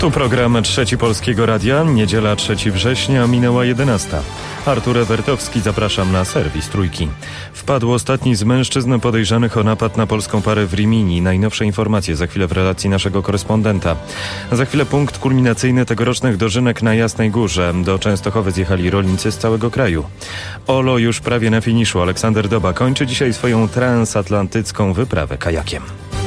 Tu program Trzeci Polskiego Radia. Niedziela 3 września, minęła 11. Artur Ewertowski, zapraszam na serwis Trójki. Wpadł ostatni z mężczyzn podejrzanych o napad na polską parę w Rimini. Najnowsze informacje za chwilę w relacji naszego korespondenta. Za chwilę punkt kulminacyjny tegorocznych dożynek na Jasnej Górze. Do Częstochowy zjechali rolnicy z całego kraju. Olo już prawie na finiszu. Aleksander Doba kończy dzisiaj swoją transatlantycką wyprawę kajakiem.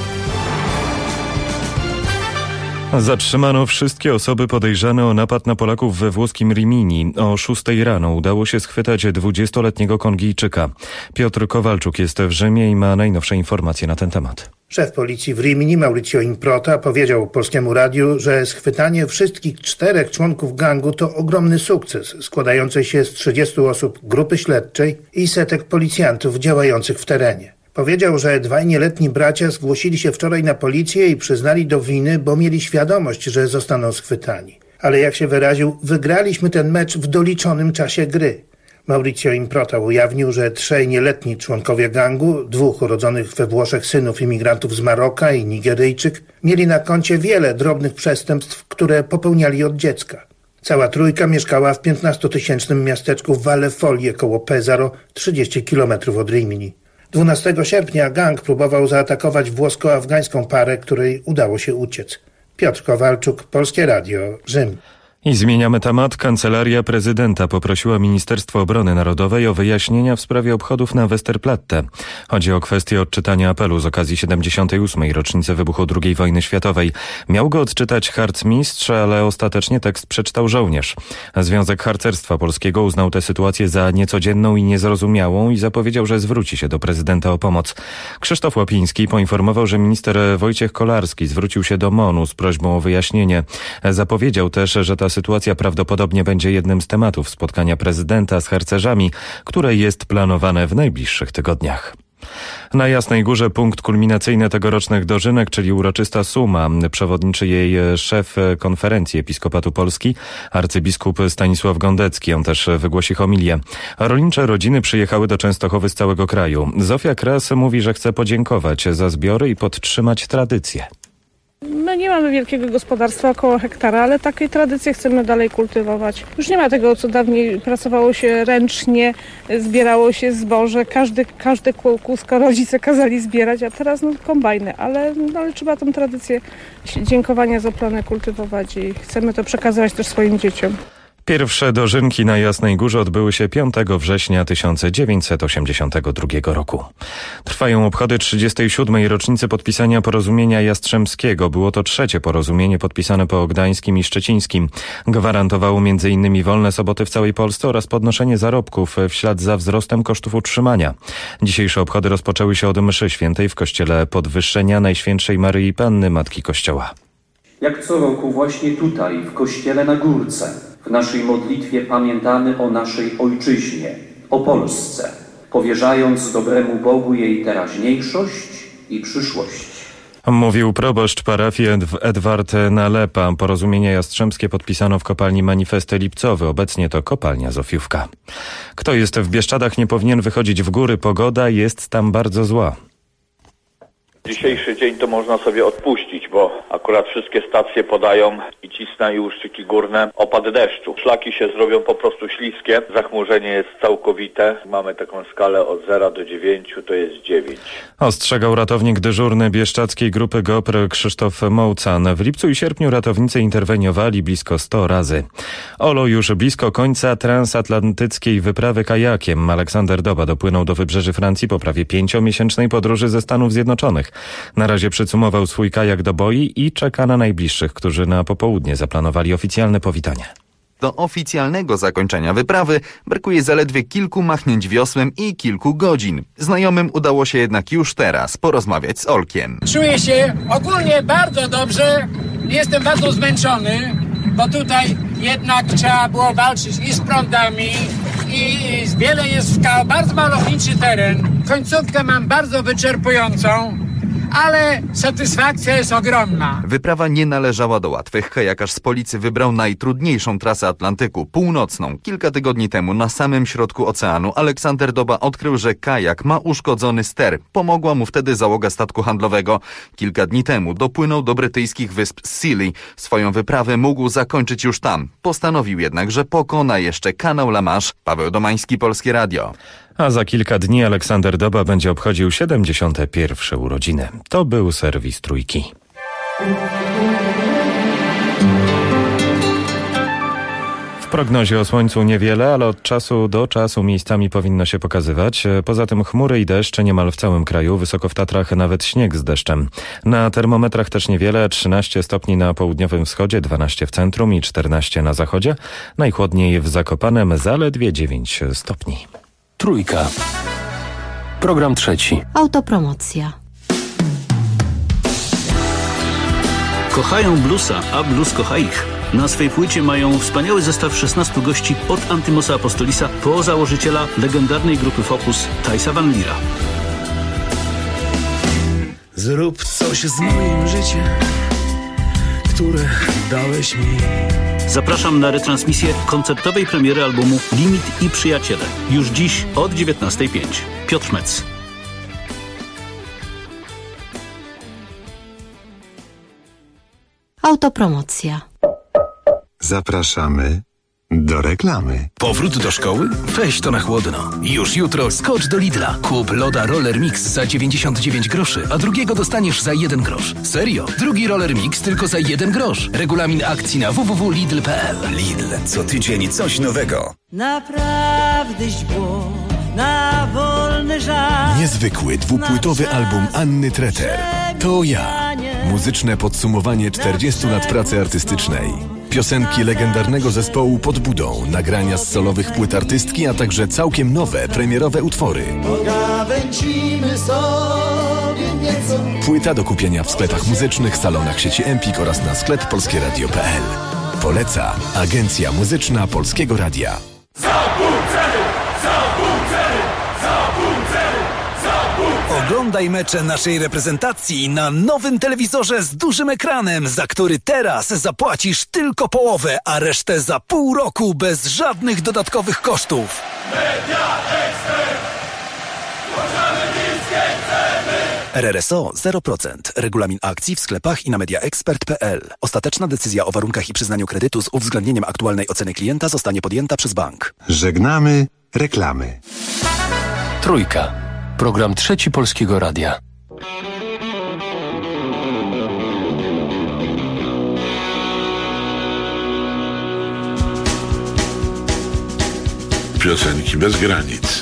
Zatrzymano wszystkie osoby podejrzane o napad na Polaków we włoskim Rimini. O 6 rano udało się schwytać 20-letniego Kongijczyka. Piotr Kowalczuk jest w Rzymie i ma najnowsze informacje na ten temat. Szef policji w Rimini, Mauricio Improta, powiedział Polskiemu Radiu, że schwytanie wszystkich 4 członków gangu to ogromny sukces, składający się z 30 osób grupy śledczej i setek policjantów działających w terenie. Powiedział, że 2 nieletni bracia zgłosili się wczoraj na policję i przyznali do winy, bo mieli świadomość, że zostaną schwytani. Ale jak się wyraził, wygraliśmy ten mecz w doliczonym czasie gry. Mauricio Improta ujawnił, że 3 nieletni członkowie gangu, 2 urodzonych we Włoszech synów imigrantów z Maroka i Nigeryjczyk, mieli na koncie wiele drobnych przestępstw, które popełniali od dziecka. Cała trójka mieszkała w 15-tysięcznym miasteczku Valle Foglie koło Pesaro, 30 km od Rimini. 12 sierpnia gang próbował zaatakować włosko-afgańską parę, której udało się uciec. Piotr Kowalczuk, Polskie Radio, Rzym. I zmieniamy temat. Kancelaria Prezydenta poprosiła Ministerstwo Obrony Narodowej o wyjaśnienia w sprawie obchodów na Westerplatte. Chodzi o kwestię odczytania apelu z okazji 78. rocznicy wybuchu II wojny światowej. Miał go odczytać harcmistrz, ale ostatecznie tekst przeczytał żołnierz. Związek Harcerstwa Polskiego uznał tę sytuację za niecodzienną i niezrozumiałą i zapowiedział, że zwróci się do prezydenta o pomoc. Krzysztof Łapiński poinformował, że minister Wojciech Kolarski zwrócił się do MON-u z prośbą o wyjaśnienie. Zapowiedział też, że ta sytuacja prawdopodobnie będzie jednym z tematów spotkania prezydenta z harcerzami, które jest planowane w najbliższych tygodniach. Na Jasnej Górze punkt kulminacyjny tegorocznych dożynek, czyli uroczysta suma. Przewodniczy jej szef Konferencji Episkopatu Polski, arcybiskup Stanisław Gondecki. On też wygłosi homilię. Rolnicze rodziny przyjechały do Częstochowy z całego kraju. Zofia Kras mówi, że chce podziękować za zbiory i podtrzymać tradycję. My nie mamy wielkiego gospodarstwa, około hektara, ale takiej tradycji chcemy dalej kultywować. Już nie ma tego, co dawniej pracowało się ręcznie, zbierało się zboże, każde kółko rodzice kazali zbierać, a teraz kombajny, ale trzeba tę tradycję dziękowania za plany kultywować i chcemy to przekazywać też swoim dzieciom. Pierwsze dożynki na Jasnej Górze odbyły się 5 września 1982 roku. Trwają obchody 37. rocznicy podpisania porozumienia jastrzębskiego. Było to 3. porozumienie podpisane po gdańskim i szczecińskim. Gwarantowało m.in. wolne soboty w całej Polsce oraz podnoszenie zarobków w ślad za wzrostem kosztów utrzymania. Dzisiejsze obchody rozpoczęły się od mszy świętej w kościele Podwyższenia Najświętszej Maryi Panny, Matki Kościoła. Jak co roku właśnie tutaj, w kościele na Górce, w naszej modlitwie pamiętamy o naszej ojczyźnie, o Polsce, powierzając dobremu Bogu jej teraźniejszość i przyszłość. Mówił proboszcz parafii Edward Nalepa. Porozumienie jastrzębskie podpisano w kopalni Manifesty Lipcowy. Obecnie to kopalnia Zofiówka. Kto jest w Bieszczadach, nie powinien wychodzić w góry. Pogoda jest tam bardzo zła. Dzisiejszy dzień to można sobie odpuścić, bo akurat wszystkie stacje podają i Cisna i Uszczyki Górne opad deszczu. Szlaki się zrobią po prostu śliskie, zachmurzenie jest całkowite. Mamy taką skalę od 0 do 9, to jest 9. Ostrzegał ratownik dyżurny bieszczadzkiej grupy GOPR Krzysztof Mołcan. W lipcu i sierpniu ratownicy interweniowali blisko 100 razy. Olo już blisko końca transatlantyckiej wyprawy kajakiem. Aleksander Doba dopłynął do wybrzeży Francji po prawie 5-miesięcznej podróży ze Stanów Zjednoczonych. Na razie przycumował swój kajak do boi i czeka na najbliższych, którzy na popołudnie zaplanowali oficjalne powitanie. Do oficjalnego zakończenia wyprawy brakuje zaledwie kilku machnięć wiosłem i kilku godzin. Znajomym udało się jednak już teraz porozmawiać z Olkiem. Czuję się ogólnie bardzo dobrze, jestem bardzo zmęczony, bo tutaj jednak trzeba było walczyć i z prądami, i wiele jest skał, bardzo malowniczy teren. Końcówkę mam bardzo wyczerpującą, ale satysfakcja jest ogromna. Wyprawa nie należała do łatwych. Kajakarz z Policy wybrał najtrudniejszą trasę Atlantyku, północną. Kilka tygodni temu na samym środku oceanu Aleksander Doba odkrył, że kajak ma uszkodzony ster. Pomogła mu wtedy załoga statku handlowego. Kilka dni temu dopłynął do brytyjskich wysp Scilly. Swoją wyprawę mógł zakończyć już tam. Postanowił jednak, że pokona jeszcze kanał La Manche. Paweł Domański, Polskie Radio. A za kilka dni Aleksander Doba będzie obchodził 71. urodziny. To był serwis Trójki. W prognozie o słońcu niewiele, ale od czasu do czasu miejscami powinno się pokazywać. Poza tym chmury i deszcz niemal w całym kraju, wysoko w Tatrach nawet śnieg z deszczem. Na termometrach też niewiele, 13 stopni na południowym wschodzie, 12 w centrum i 14 na zachodzie. Najchłodniej w Zakopanem zaledwie 9 stopni. Trójka. Program trzeci. Autopromocja. Kochają bluesa, a blues kocha ich. Na swej płycie mają wspaniały zestaw 16 gości od Antymosa Apostolisa po założyciela legendarnej grupy Focus, Thijsa Van Liera. Zrób coś z moim życiem, które dałeś mi. Zapraszam na retransmisję koncertowej premiery albumu Limit i Przyjaciele. Już dziś od 19:05. Piotr Metz. Autopromocja. Zapraszamy do reklamy. Powrót do szkoły? Weź to na chłodno. Już jutro skocz do Lidla. Kup loda Roller Mix za 99 groszy, a drugiego dostaniesz za 1 grosz. Serio? Drugi Roller Mix tylko za 1 grosz. Regulamin akcji na www.lidl.pl. Lidl. Co tydzień coś nowego. Naprawdę źdźbło na wolny żar. Niezwykły dwupłytowy album Anny Treter. To ja. Muzyczne podsumowanie 40 lat pracy artystycznej. Piosenki legendarnego zespołu Pod Budą, nagrania z solowych płyt artystki, a także całkiem nowe, premierowe utwory. Pogawędzimy sobie nieco. Płyta do kupienia w sklepach muzycznych, salonach sieci Empik oraz na sklep polskieradio.pl. Poleca Agencja Muzyczna Polskiego Radia. Oglądaj mecze naszej reprezentacji na nowym telewizorze z dużym ekranem, za który teraz zapłacisz tylko połowę, a resztę za pół roku bez żadnych dodatkowych kosztów. Media Expert. Włączamy niskie ceny. RRSO 0%. Regulamin akcji w sklepach i na mediaexpert.pl. Ostateczna decyzja o warunkach i przyznaniu kredytu z uwzględnieniem aktualnej oceny klienta zostanie podjęta przez bank. Żegnamy reklamy. Trójka. Program trzeci Polskiego Radia. Piosenki bez granic.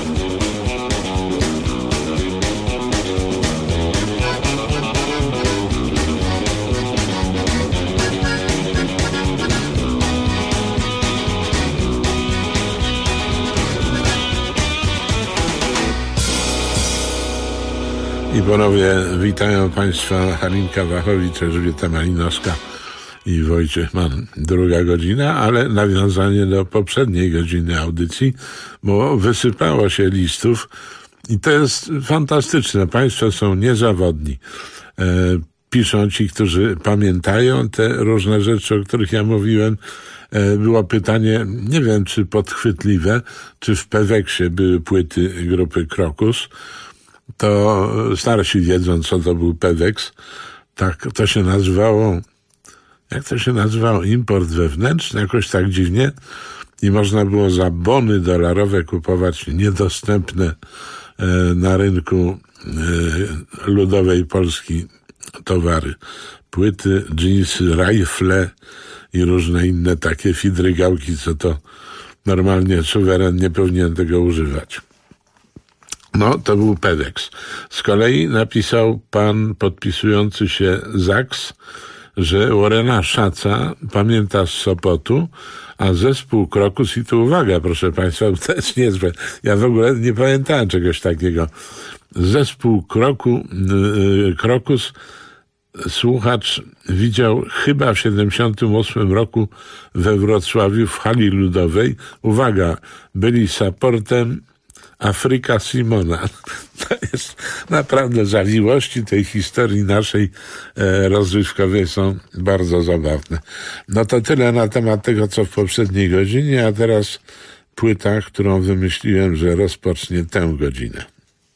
I ponownie witają Państwa Halinka Wachowicz, Elżbieta Malinowska i Wojciech Mann. Druga godzina, ale nawiązanie do poprzedniej godziny audycji, bo wysypało się listów i to jest fantastyczne. Państwo są niezawodni. Piszą ci, którzy pamiętają te różne rzeczy, o których ja mówiłem. Było pytanie, nie wiem czy podchwytliwe, czy w Peweksie były płyty grupy Krokus. To starsi wiedzą, co to był Peweks. Tak to się nazywało, jak to się nazywało? Import wewnętrzny, jakoś tak dziwnie. I można było za bony dolarowe kupować niedostępne na rynku ludowej Polski towary. Płyty, dżinsy, rajfle i różne inne takie fidrygałki, co to normalnie suweren nie powinien tego używać. No, to był Peweks. Z kolei napisał pan podpisujący się Zaks, że Warrena Szaca pamięta z Sopotu, a zespół Krokus, i tu uwaga, proszę państwa, to jest niezłe. Ja w ogóle nie pamiętałem czegoś takiego. Zespół Krokus słuchacz widział chyba w 78 roku we Wrocławiu w hali ludowej. Uwaga, byli supportem Afryka Simona. To jest naprawdę zawiłości tej historii naszej rozrywkowej są bardzo zabawne. No to tyle na temat tego, co w poprzedniej godzinie, a teraz płyta, którą wymyśliłem, że rozpocznie tę godzinę.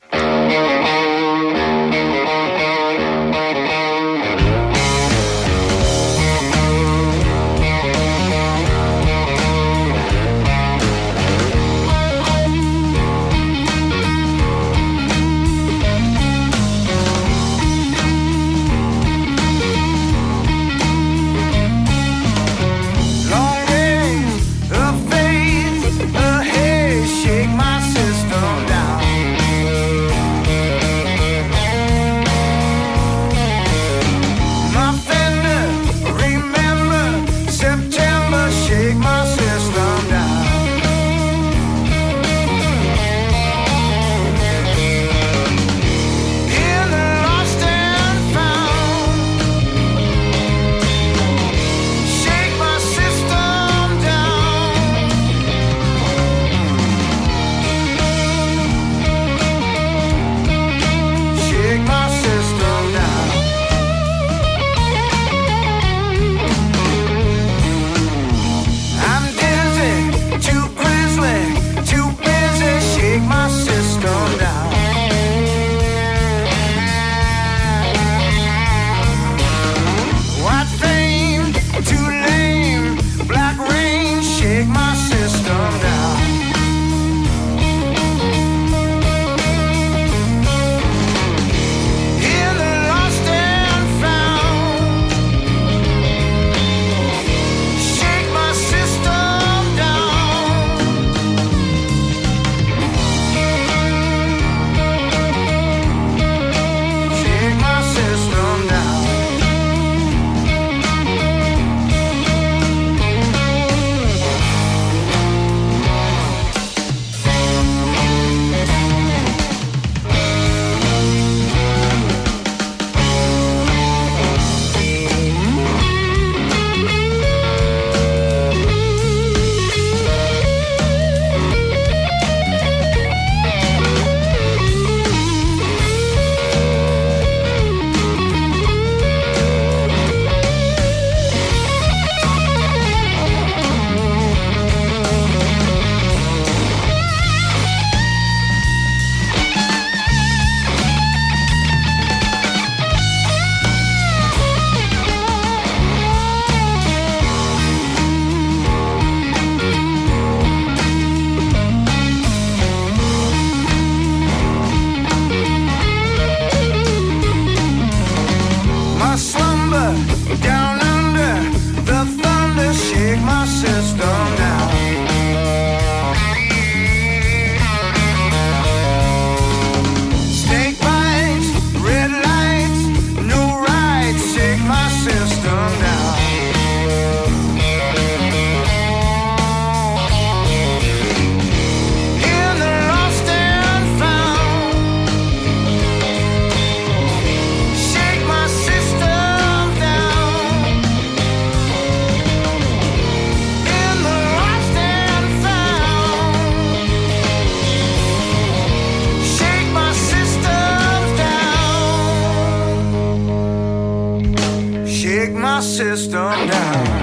system down.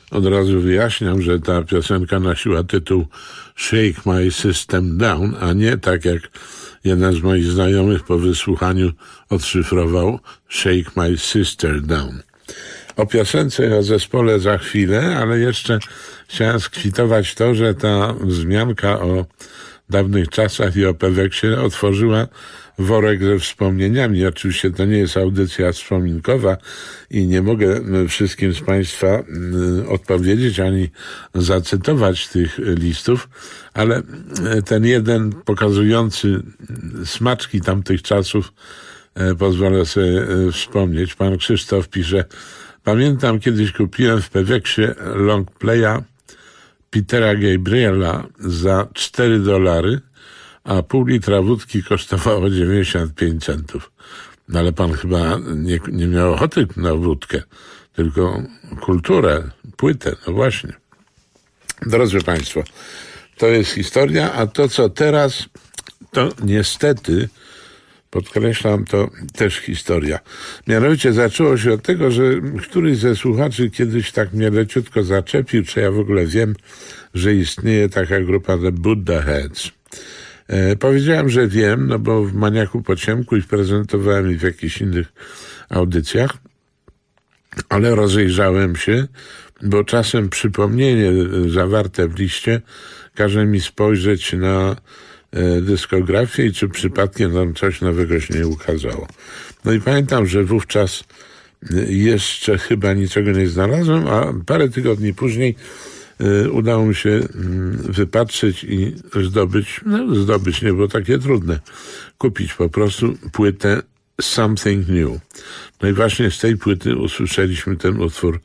Od razu wyjaśniam, że ta piosenka nosiła tytuł Shake My System Down, a nie tak jak jeden z moich znajomych po wysłuchaniu odszyfrował Shake My Sister Down. O piosence i o zespole za chwilę, ale jeszcze chciałem skwitować to, że ta wzmianka o dawnych czasach i o Peweksie otworzyła worek ze wspomnieniami. Oczywiście to nie jest audycja wspominkowa i nie mogę wszystkim z Państwa odpowiedzieć ani zacytować tych listów, ale ten jeden pokazujący smaczki tamtych czasów pozwolę sobie wspomnieć. Pan Krzysztof pisze: pamiętam, kiedyś kupiłem w Peweksie longplaya Petera Gabriela za $4, a pół litra wódki kosztowało 95 centów. No ale pan chyba nie miał ochoty na wódkę, tylko kulturę, płytę. No właśnie. Drodzy Państwo, to jest historia, a to co teraz, to niestety, podkreślam, to też historia. Mianowicie zaczęło się od tego, że któryś ze słuchaczy kiedyś tak mnie leciutko zaczepił, czy ja w ogóle wiem, że istnieje taka grupa The Buddha Heads. Powiedziałem, że wiem, no bo w Maniaku po ciemku i prezentowałem ich w jakichś innych audycjach, ale rozejrzałem się, bo czasem przypomnienie zawarte w liście każe mi spojrzeć na dyskografię i czy przypadkiem tam coś nowego się nie ukazało. No i pamiętam, że wówczas jeszcze chyba niczego nie znalazłem, a parę tygodni później udało mi się wypatrzeć i zdobyć nie było takie trudne, kupić po prostu płytę Something New. No i właśnie z tej płyty usłyszeliśmy ten utwór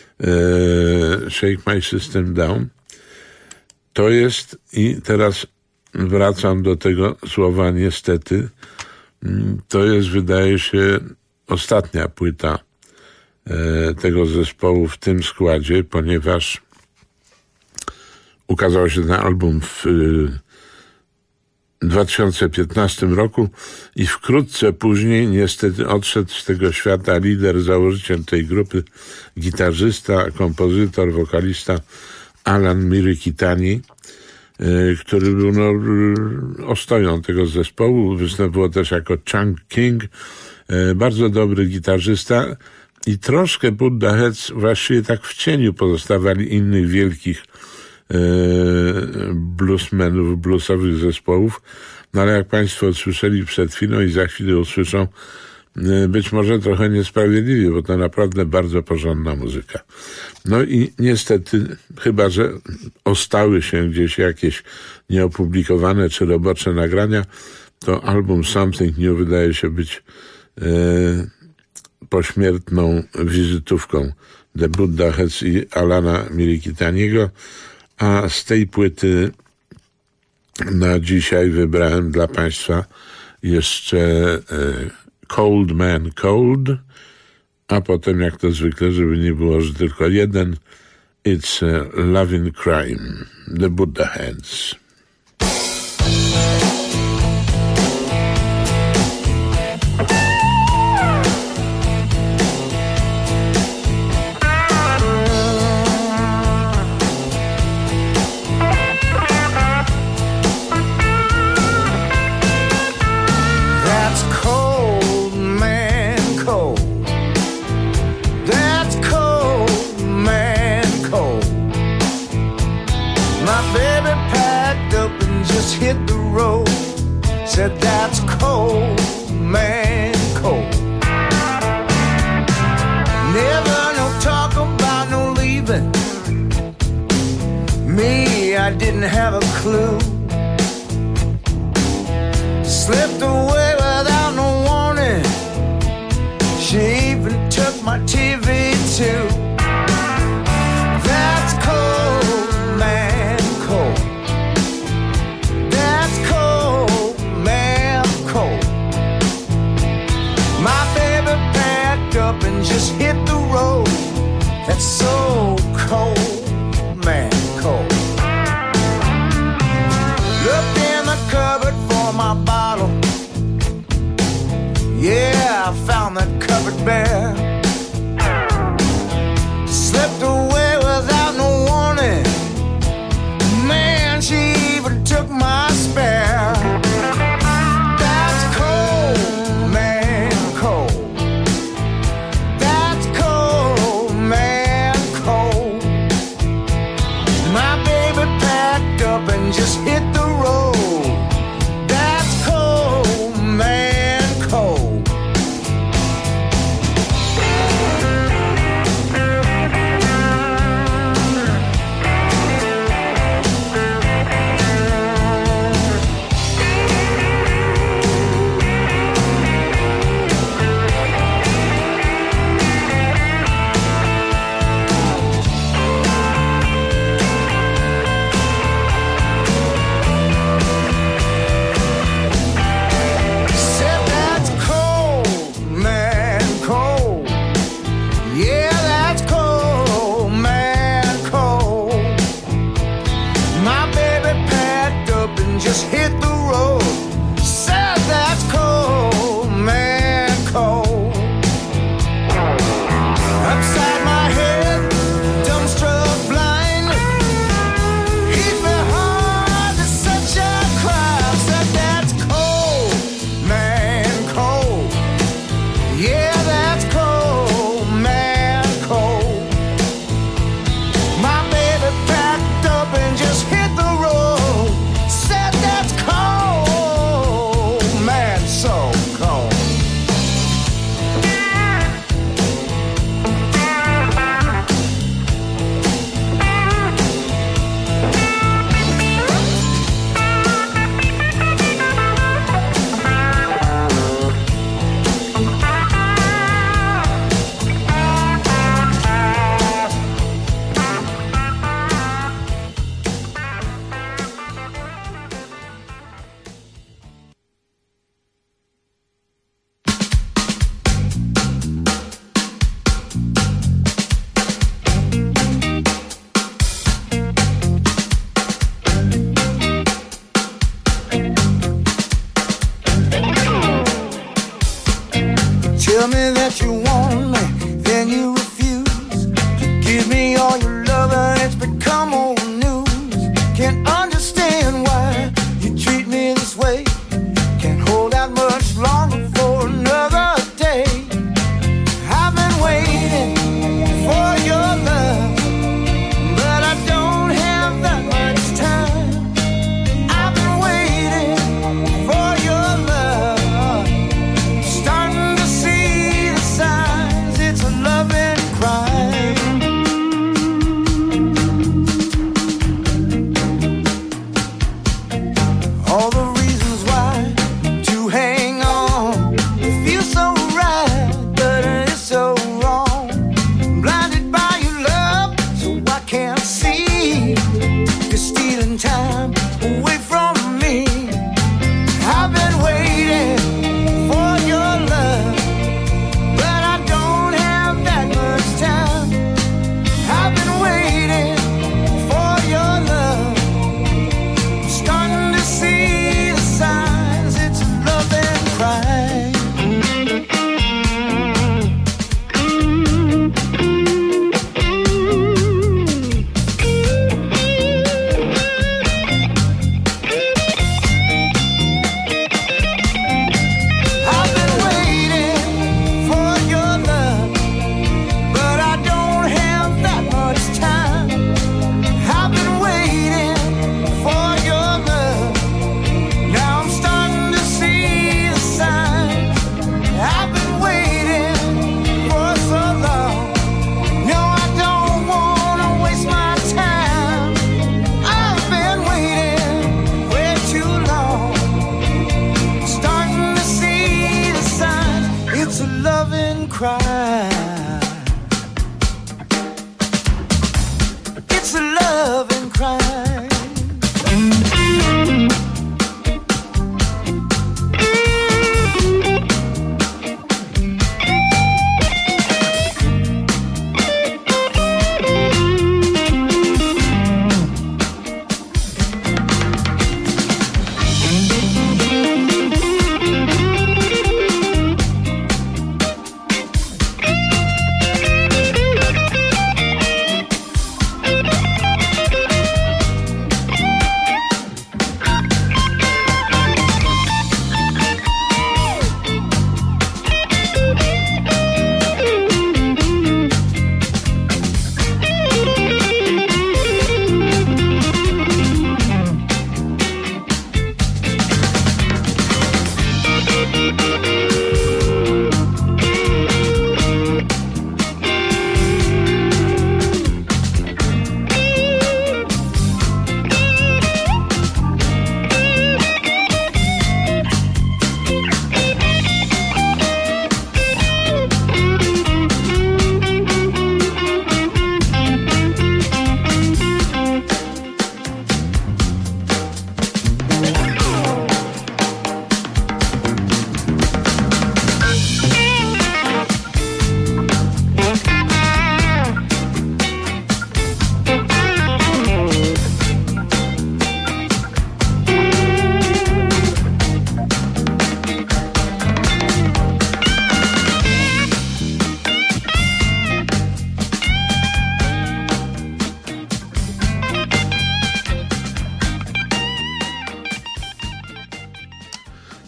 Shake My System Down. To jest, i teraz wracam do tego słowa niestety, to jest, wydaje się, ostatnia płyta tego zespołu w tym składzie, ponieważ ukazał się ten album w 2015 roku i wkrótce później niestety odszedł z tego świata lider, założyciel tej grupy, gitarzysta, kompozytor, wokalista Alan Mirikitani, który był ostoją tego zespołu, występował też jako Chunk King, bardzo dobry gitarzysta i troszkę Buddha Heads właściwie tak w cieniu pozostawali innych wielkich bluesmenów, bluesowych zespołów, no ale jak Państwo usłyszeli przed chwilą i za chwilę usłyszą, być może trochę niesprawiedliwie, bo to naprawdę bardzo porządna muzyka. No i niestety, chyba że ostały się gdzieś jakieś nieopublikowane czy robocze nagrania, to album Something New wydaje się być pośmiertną wizytówką The Buddha Heads i Alana Mirikitaniego, a z tej płyty na dzisiaj wybrałem dla Państwa jeszcze Cold Man Cold, a potem, jak to zwykle, żeby nie było, że tylko jeden, It's a Loving Crime, The Buddha Heads. Hit the road, said that's cold, man, cold. Never no talk about no leaving. Me, I didn't have a clue. Slipped away without no warning. She even took my TV too. That's cold, man, cold. Up and just hit the road. That's so cold, man, cold. Looked in the cupboard for my bottle. just hit the road. That's cold, man, cold.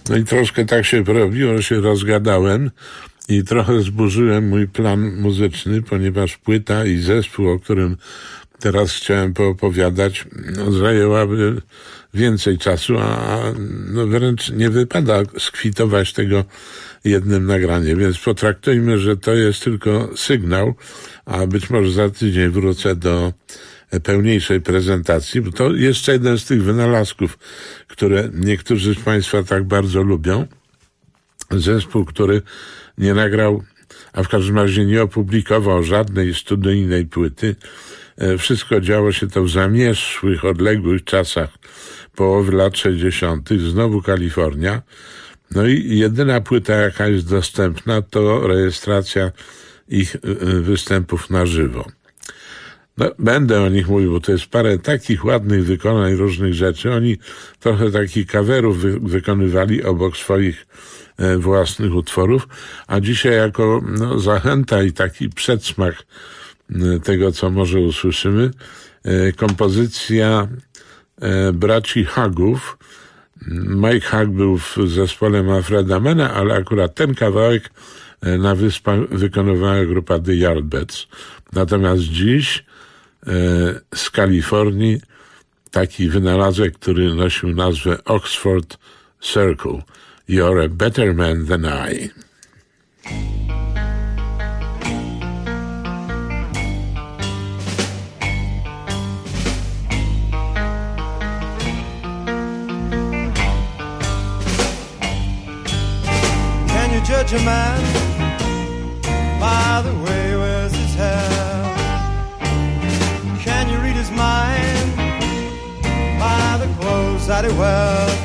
No i troszkę tak się porobiło, że się rozgadałem i trochę zburzyłem mój plan muzyczny, ponieważ płyta i zespół, o którym teraz chciałem poopowiadać, zajęłaby więcej czasu, a wręcz nie wypada skwitować tego jednym nagraniem, więc potraktujmy, że to jest tylko sygnał, a być może za tydzień wrócę do pełniejszej prezentacji, bo to jeszcze jeden z tych wynalazków, które niektórzy z Państwa tak bardzo lubią. Zespół, który nie nagrał, a w każdym razie nie opublikował żadnej studyjnej płyty. Wszystko działo się to w zamierzchłych, odległych czasach połowy lat 60. Znowu Kalifornia. No i jedyna płyta, jaka jest dostępna, to rejestracja ich występów na żywo. No, będę o nich mówił, bo to jest parę takich ładnych wykonań różnych rzeczy. Oni trochę takich coverów wykonywali obok swoich własnych utworów, a dzisiaj jako zachęta i taki przedsmak tego, co może usłyszymy, kompozycja braci Hugów. Mike Hug był w zespole Manfreda Manna, ale akurat ten kawałek na Wyspach wykonywała grupa The Yardbirds. Natomiast dziś z Kalifornii taki wynalazek, który nosił nazwę Oxford Circle. You're a better man than I. Can you judge a man by the way he wears his hair? Can you read his mind by the clothes that he wears?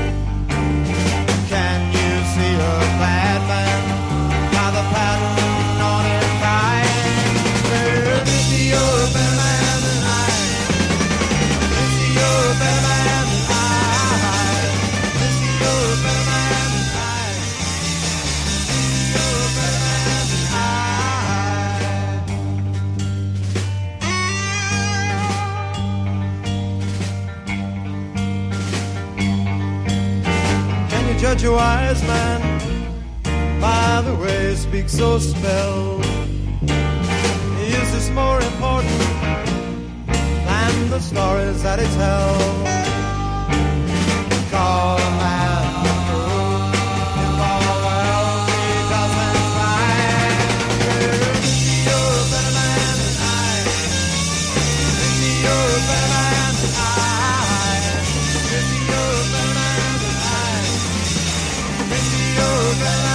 Can you see a bad man by the pattern on his tie? Missy, you're a better man than I. Missy, you're a better man than I. Missy, you're a better man than I. Missy, you're a better man than judge a wise man by the way he speaks so spelled. Is this more important than the stories that he tells? Call a man a fool if all else he doesn't find. Missy, you're a better man than I. Missy, you're a better man than I. Missy, you're a better man than I. Missy, you're a better man than I.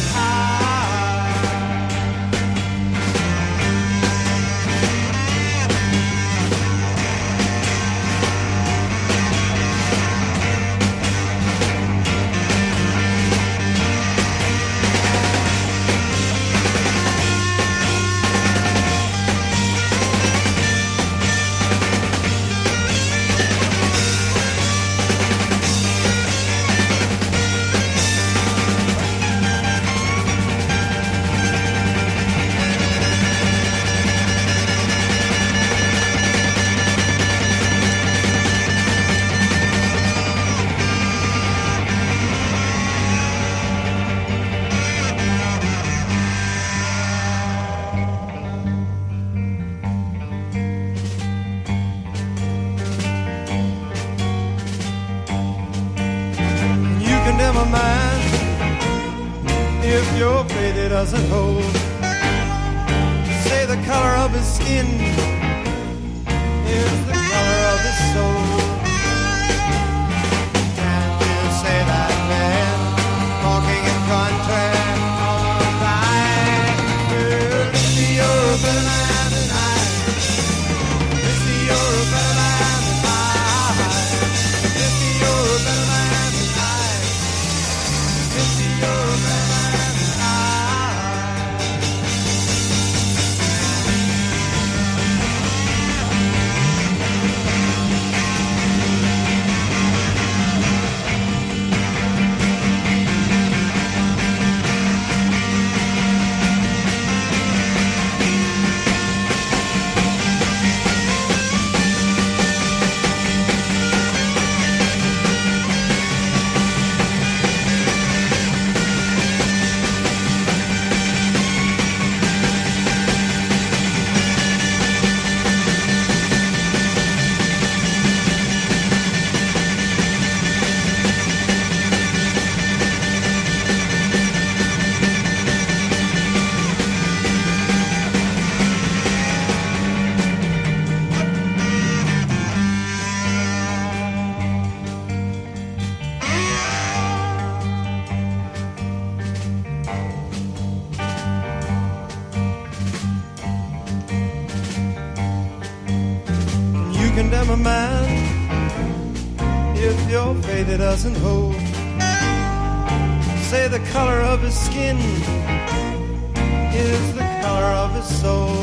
Condemn a man if your faith it doesn't hold. Say the color of his skin is the color of his soul. Can't you say that man walking in contrast all right? Missy, you're a better man than I. Missy, you're a better man than I. Missy, you're a better man. you condemn a man if your faith it doesn't hold? Say the color of his skin is the color of his soul.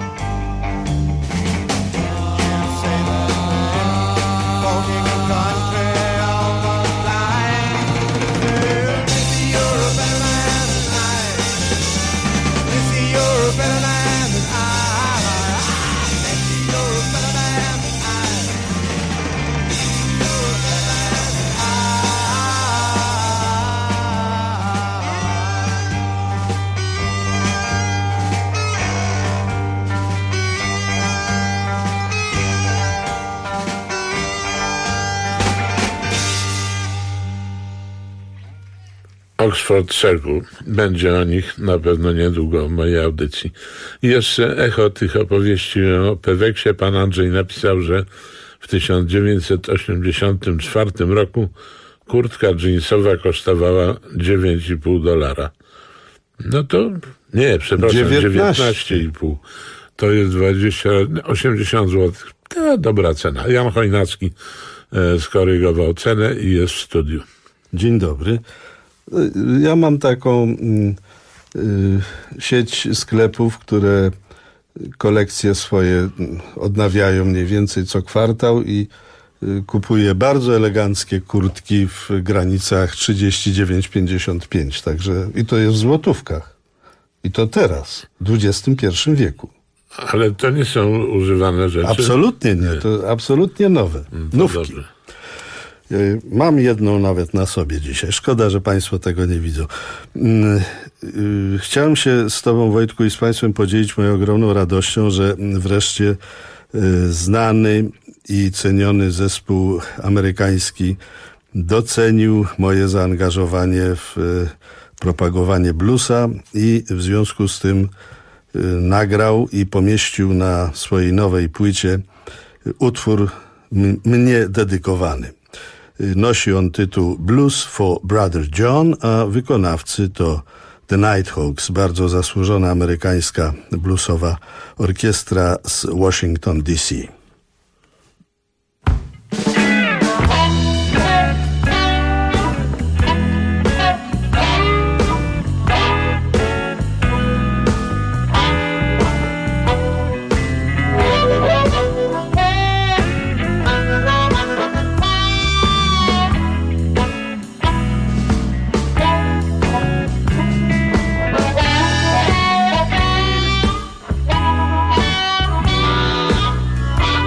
Say that in walking country of a line. Maybe you're a better man than I. Maybe you're a better man than I. Maybe you're a better man than I. You're a better man than I. Oxford Circle. Będzie o nich na pewno niedługo w mojej audycji. I jeszcze echo tych opowieści o Peweksie. Pan Andrzej napisał, że w 1984 roku kurtka jeansowa kosztowała $9,5. No to, nie, przepraszam, 19,5. To jest 80 zł. To dobra cena. Jan Chojnacki skorygował cenę i jest w studiu. Dzień dobry. Ja mam taką sieć sklepów, które kolekcje swoje odnawiają mniej więcej co kwartał i kupuję bardzo eleganckie kurtki w granicach 39,55. Także i to jest w złotówkach. I to teraz, w XXI wieku. Ale to nie są używane rzeczy? Absolutnie nie. To absolutnie nowe. Nówki. Dobrze. Mam jedną nawet na sobie dzisiaj. Szkoda, że państwo tego nie widzą. Chciałem się z tobą, Wojtku, i z państwem podzielić moją ogromną radością, że wreszcie znany i ceniony zespół amerykański docenił moje zaangażowanie w propagowanie bluesa i w związku z tym nagrał i pomieścił na swojej nowej płycie utwór mnie dedykowany. Nosi on tytuł Blues for Brother John, a wykonawcy to The Nighthawks, bardzo zasłużona amerykańska bluesowa orkiestra z Washington D.C. Bye.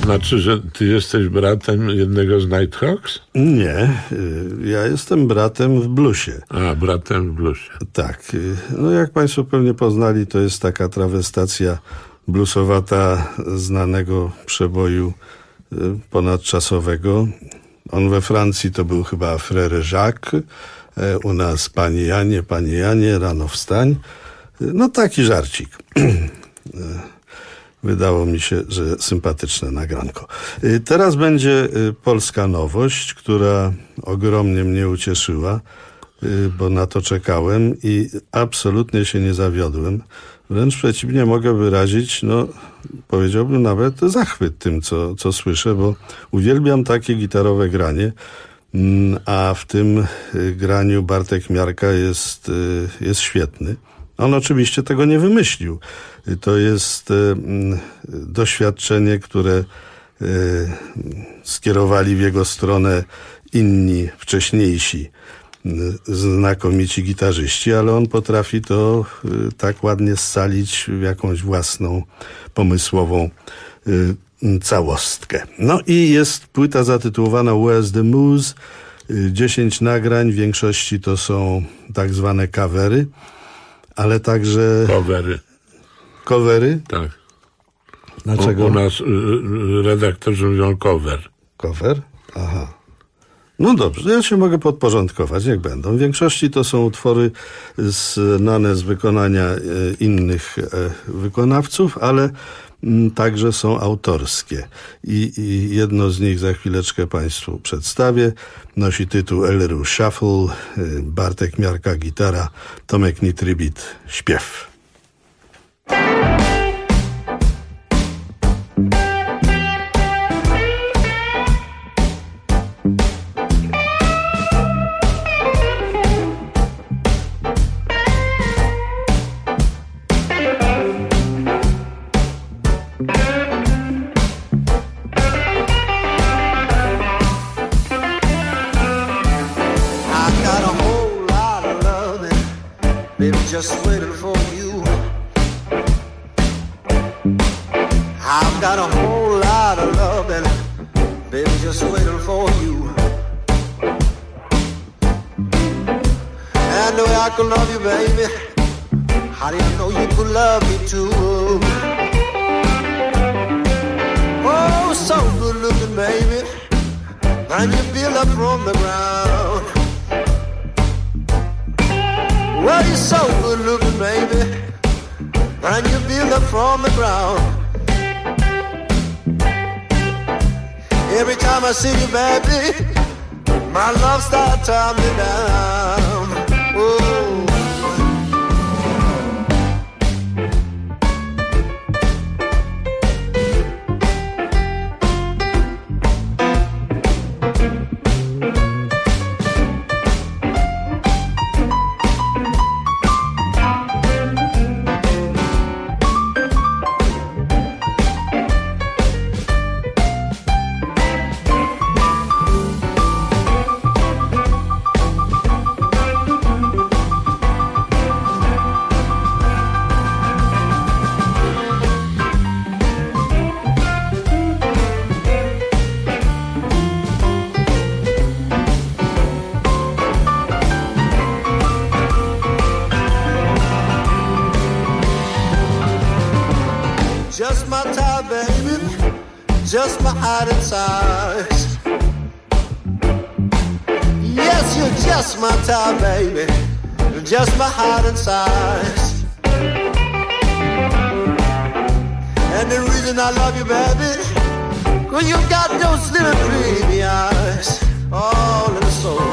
znaczy, że ty jesteś bratem jednego z Nighthawks? Nie, ja jestem bratem w bluesie. A, bratem w bluesie. Tak. No jak państwo pewnie poznali, to jest taka trawestacja bluesowata znanego przeboju ponadczasowego. On we Francji to był chyba Frère Jacques, u nas Panie Janie, rano wstań. No taki żarcik. Wydało mi się, że sympatyczne nagranko. Teraz będzie polska nowość, która ogromnie mnie ucieszyła, bo na to czekałem i absolutnie się nie zawiodłem. Wręcz przeciwnie, mogę wyrazić, powiedziałbym nawet zachwyt tym, co słyszę, bo uwielbiam takie gitarowe granie, a w tym graniu Bartek Miarka jest świetny. On oczywiście tego nie wymyślił. To jest doświadczenie, które skierowali w jego stronę inni, wcześniejsi, znakomici gitarzyści, ale on potrafi to tak ładnie scalić w jakąś własną, pomysłową całostkę. No i jest płyta zatytułowana Where's the Moose? 10 nagrań, w większości to są tak zwane covery, ale także... Covery? Tak. Dlaczego? U nas redaktorzy mówią cover. Cover? Aha. No dobrze, ja się mogę podporządkować, niech będą. W większości to są utwory znane z wykonania innych wykonawców, ale także są autorskie. I jedno z nich za chwileczkę państwu przedstawię. Nosi tytuł Elru Shuffle, Bartek Miarka gitara, Tomek Nitrybit śpiew. Just waiting for you. I've got a whole lot of loving, baby, just waiting for you. And the way I could love you, baby, how do you know you could love me too? Oh, so good looking, baby, and you build up from the ground. Well, you're so good looking, baby, and you build up from the ground. Every time I see you, baby, my love starts tumbling down. Oh. Just my time, baby, just my height and size. Yes, you're just my time, baby, just my height and size. And the reason I love you, baby, 'cause you got those little dreamy eyes, oh, little soul.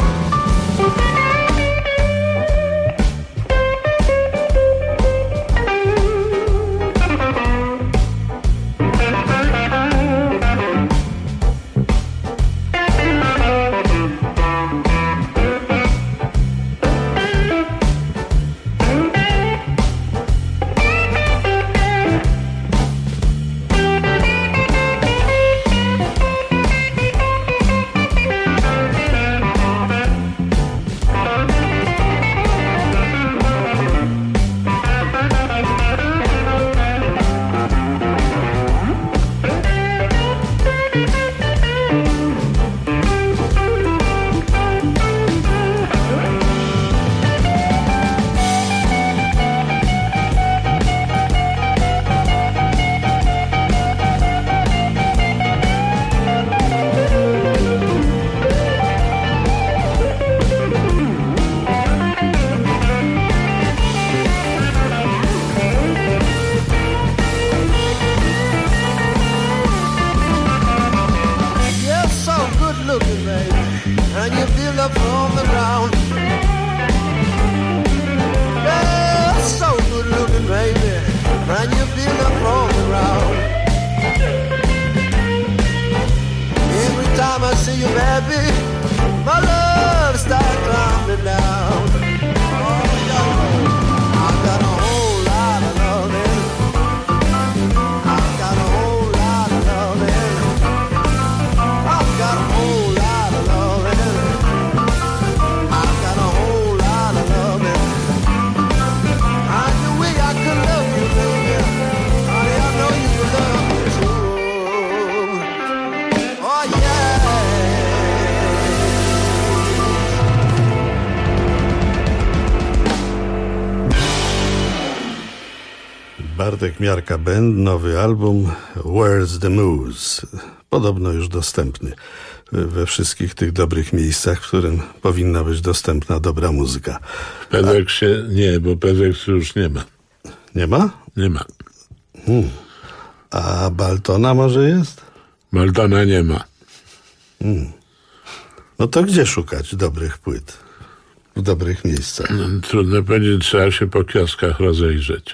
Bartek Miarka Band, nowy album Where's the Moose. Podobno już dostępny we wszystkich tych dobrych miejscach, w którym powinna być dostępna dobra muzyka. W Pedeksie nie, bo Pedeksu już nie ma. Nie ma? Nie ma. A Baltona może jest? Baltona nie ma. No to gdzie szukać dobrych płyt? W dobrych miejscach. Trudno powiedzieć, trzeba się po kioskach rozejrzeć.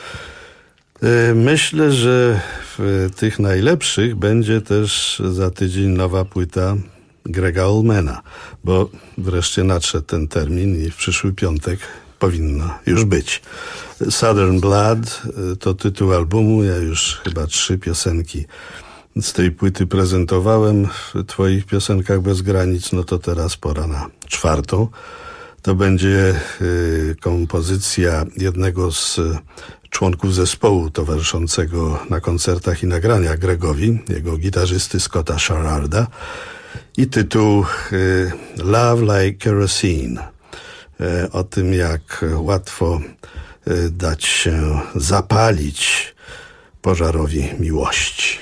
Myślę, że w tych najlepszych będzie też za tydzień nowa płyta Grega Allmana, bo wreszcie nadszedł ten termin i w przyszły piątek powinno już być. Southern Blood to tytuł albumu. Ja już chyba 3 piosenki z tej płyty prezentowałem w Twoich piosenkach bez granic, no to teraz pora na 4. To będzie kompozycja jednego z członków zespołu towarzyszącego na koncertach i nagraniach Gregowi, jego gitarzysty Scotta Shararda, i tytuł Love Like Kerosene. O tym, jak łatwo dać się zapalić pożarowi miłości.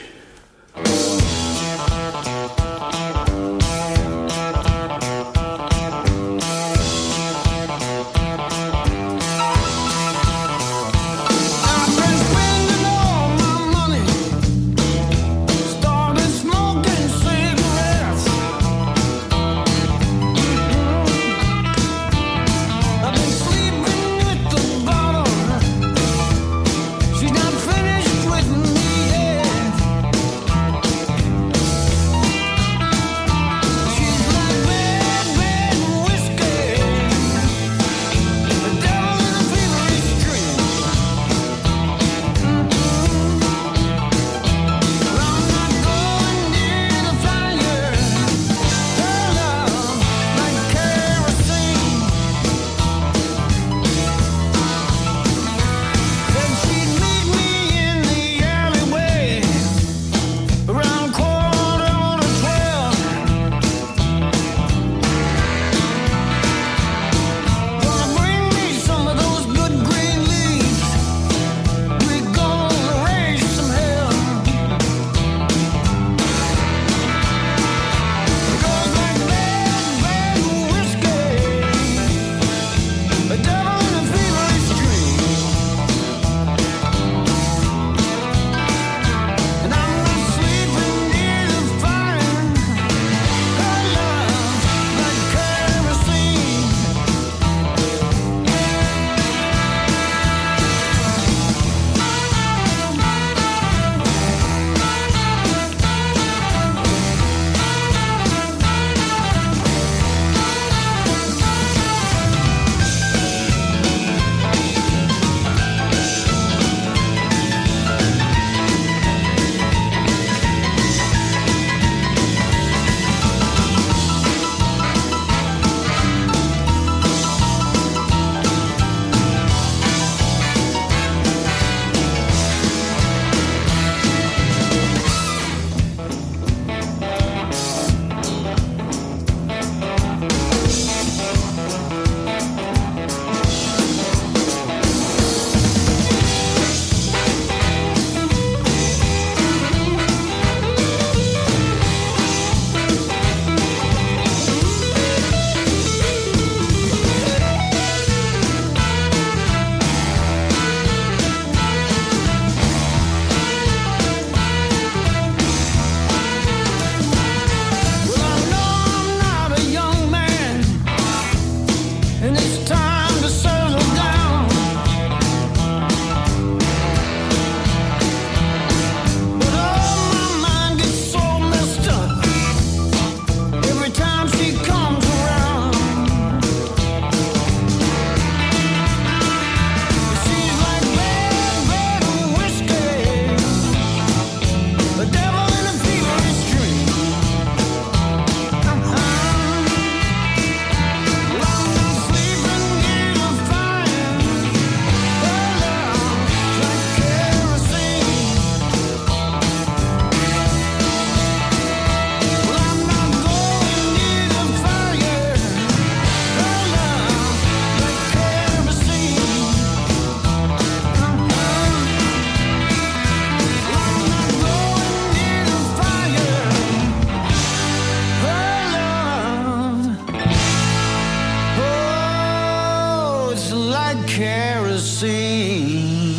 kerosene.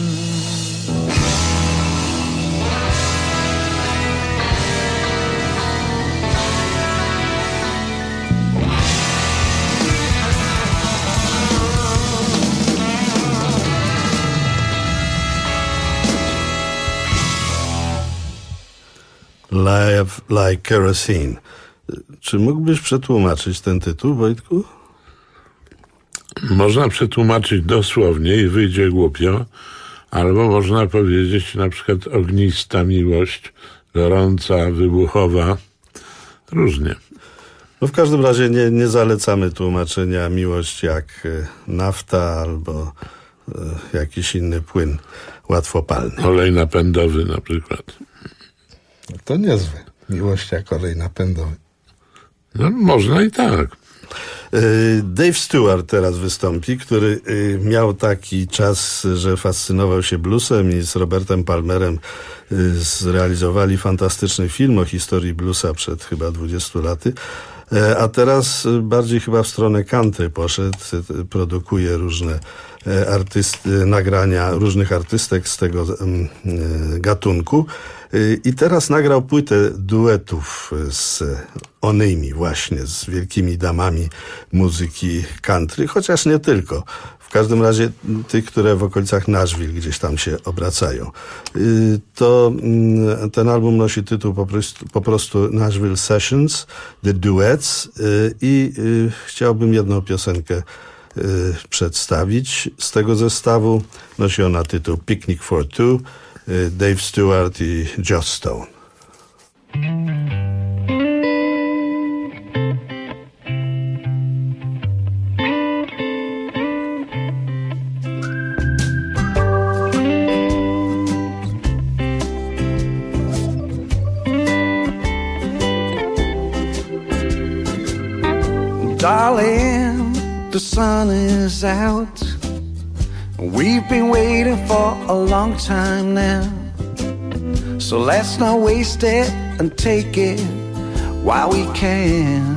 Live like kerosene. Czy mógłbyś przetłumaczyć ten tytuł, Wojtku? Można przetłumaczyć dosłownie i wyjdzie głupio, albo można powiedzieć na przykład ognista miłość, gorąca, wybuchowa, różnie. No w każdym razie nie zalecamy tłumaczenia miłość jak nafta albo jakiś inny płyn łatwopalny. Olej napędowy na przykład. To niezłe. Miłość jak olej napędowy. No, można i tak. Dave Stewart teraz wystąpi, który miał taki czas, że fascynował się bluesem i z Robertem Palmerem zrealizowali fantastyczny film o historii bluesa przed chyba 20 laty. A teraz bardziej chyba w stronę country poszedł, produkuje różne nagrania różnych artystek z tego gatunku. I teraz nagrał płytę duetów z onymi właśnie, z wielkimi damami muzyki country, chociaż nie tylko. W każdym razie tych, które w okolicach Nashville gdzieś tam się obracają. Ten album nosi tytuł po prostu Nashville Sessions, The Duets i chciałbym jedną piosenkę przedstawić z tego zestawu. Nosi ona tytuł Picnic for Two, Dave Stewart i Joss Stone. Darling, the sun is out. We've been waiting for a long time now. So let's not waste it and take it while we can.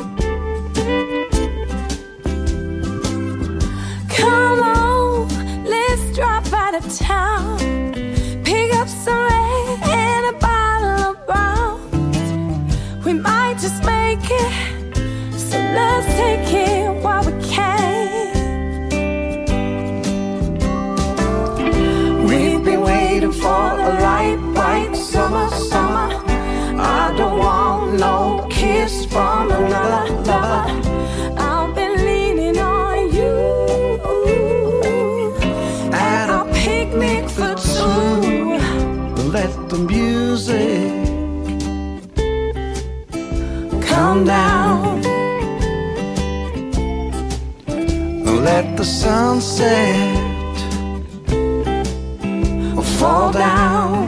Come on, let's drop out of town. Pick up some red and a bottle of brown. We might just make it. So let's take it while we can. We've been waiting for a light, bright summer. I don't want no kiss from another lover. I've been leaning on you at a picnic for two. Let the music come down. Let the sunset fall down.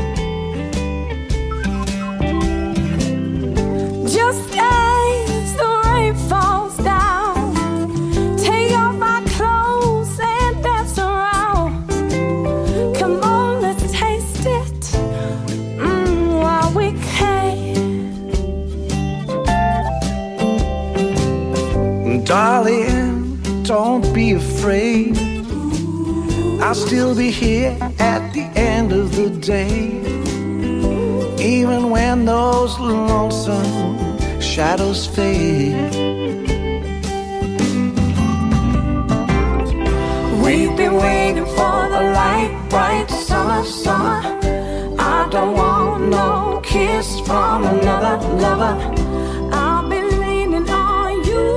Just as the rain falls down, take off our clothes and dance around. Come on, let's taste it while we can. Darling, don't be afraid. I'll still be here at the end of the day. Even when those lonesome shadows fade. We've been waiting for the light, bright summer. I don't want no kiss from another lover. I've been leaning on you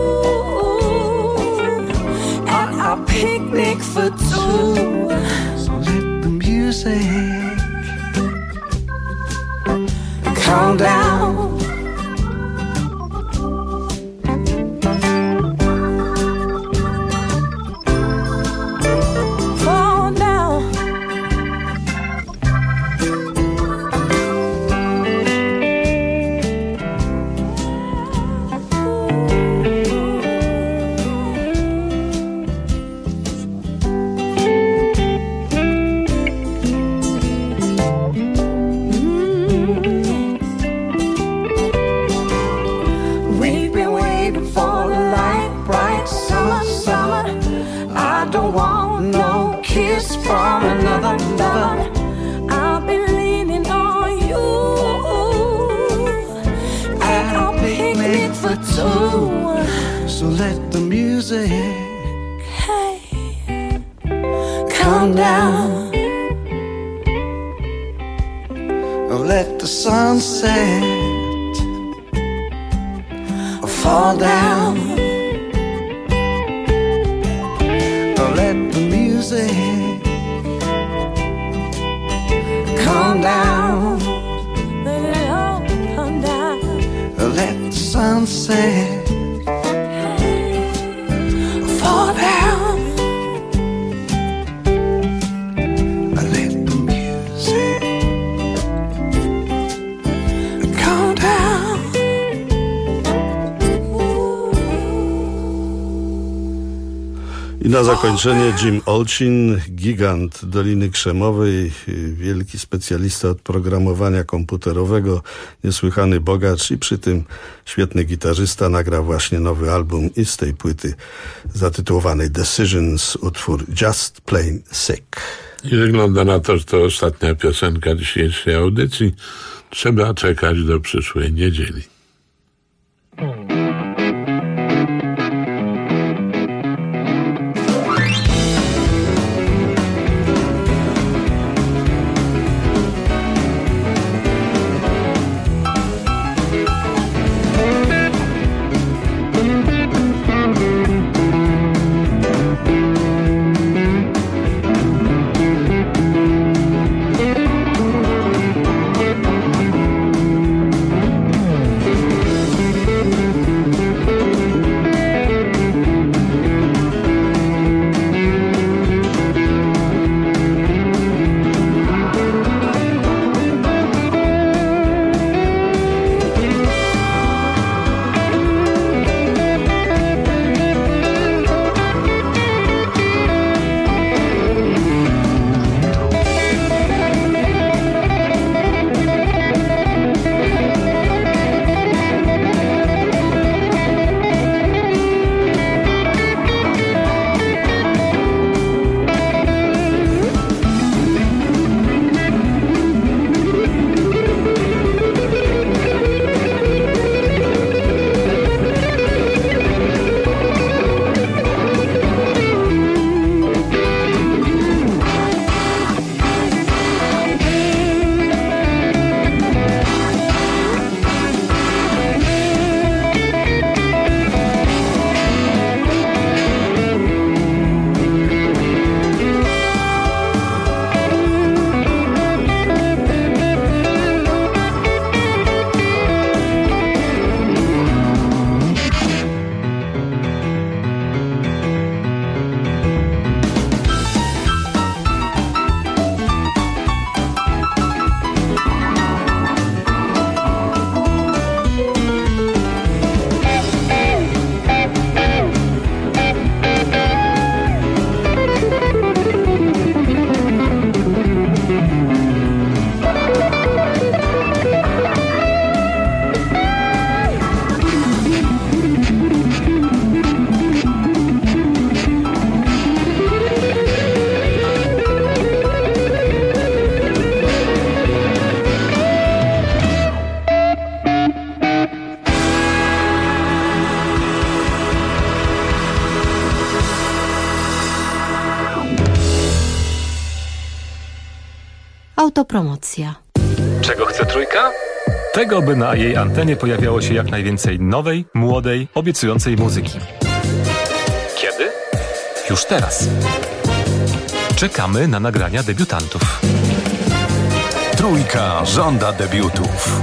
at our picnic for two. So let the music calm down. Fall down. kiss from another lover. I'll be leaning on you at our picnic for two. So let the music come down. Let the sunset fall down. Let the music come down. Let it all come down. Let the sunset fall down. Let the music come down. I na zakończenie Jim Olchin, gigant Doliny Krzemowej, wielki specjalista od programowania komputerowego, niesłychany bogacz i przy tym świetny gitarzysta, nagrał właśnie nowy album i z tej płyty zatytułowanej Decisions utwór Just Plain Sick. I wygląda na to, że to ostatnia piosenka dzisiejszej audycji. Trzeba czekać do przyszłej niedzieli. Autopromocja. Czego chce Trójka? Tego, by na jej antenie pojawiało się jak najwięcej nowej, młodej, obiecującej muzyki. Kiedy? Już teraz. Czekamy na nagrania debiutantów. Trójka żąda debiutów.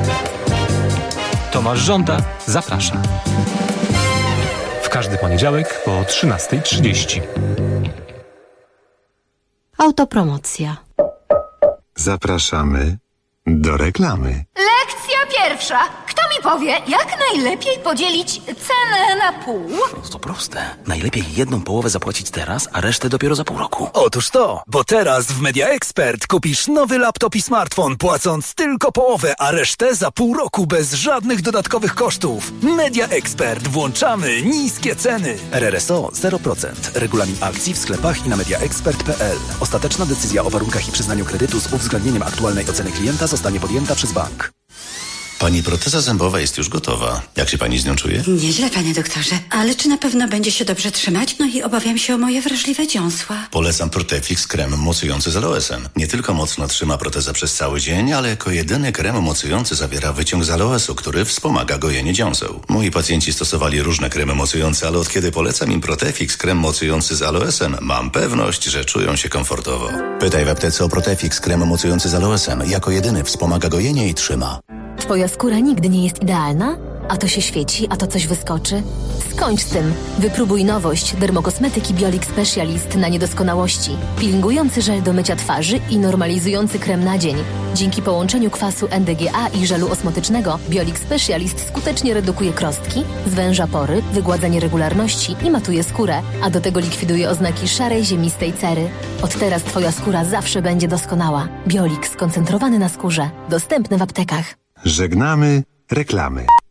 Tomasz Żąda zaprasza. W każdy poniedziałek po 13:30. Autopromocja. Zapraszamy do reklamy. Lekcja pierwsza. Kto mi powie, jak najlepiej podzielić cenę na pół? To proste. Najlepiej jedną połowę zapłacić teraz, a resztę dopiero za pół roku. Otóż to, bo teraz w Media Expert kupisz nowy laptop i smartfon, płacąc tylko połowę, a resztę za pół roku bez żadnych dodatkowych kosztów. Media Expert. Włączamy niskie ceny. RRSO 0%. Regulamin akcji w sklepach i na mediaexpert.pl. Ostateczna decyzja o warunkach i przyznaniu kredytu z uwzględnieniem aktualnej oceny klienta zostanie podjęta przez bank. Pani proteza zębowa jest już gotowa. Jak się pani z nią czuje? Nieźle, panie doktorze. Ale czy na pewno będzie się dobrze trzymać? No i obawiam się o moje wrażliwe dziąsła. Polecam Protefix krem mocujący z aloesem. Nie tylko mocno trzyma protezę przez cały dzień, ale jako jedyny krem mocujący zawiera wyciąg z aloesu, który wspomaga gojenie dziąseł. Moi pacjenci stosowali różne kremy mocujące, ale od kiedy polecam im Protefix krem mocujący z aloesem, mam pewność, że czują się komfortowo. Pytaj w aptece o Protefix krem mocujący z aloesem. Jako jedyny wspomaga gojenie i trzyma. Twoja skóra nigdy nie jest idealna? A to się świeci, a to coś wyskoczy? Skończ z tym. Wypróbuj nowość dermokosmetyki Biolix Specialist na niedoskonałości. Peelingujący żel do mycia twarzy i normalizujący krem na dzień. Dzięki połączeniu kwasu NDGA i żelu osmotycznego Biolix Specialist skutecznie redukuje krostki, zwęża pory, wygładza nieregularności i matuje skórę, a do tego likwiduje oznaki szarej, ziemistej cery. Od teraz Twoja skóra zawsze będzie doskonała. Biolix skoncentrowany na skórze. Dostępny w aptekach. Żegnamy reklamy.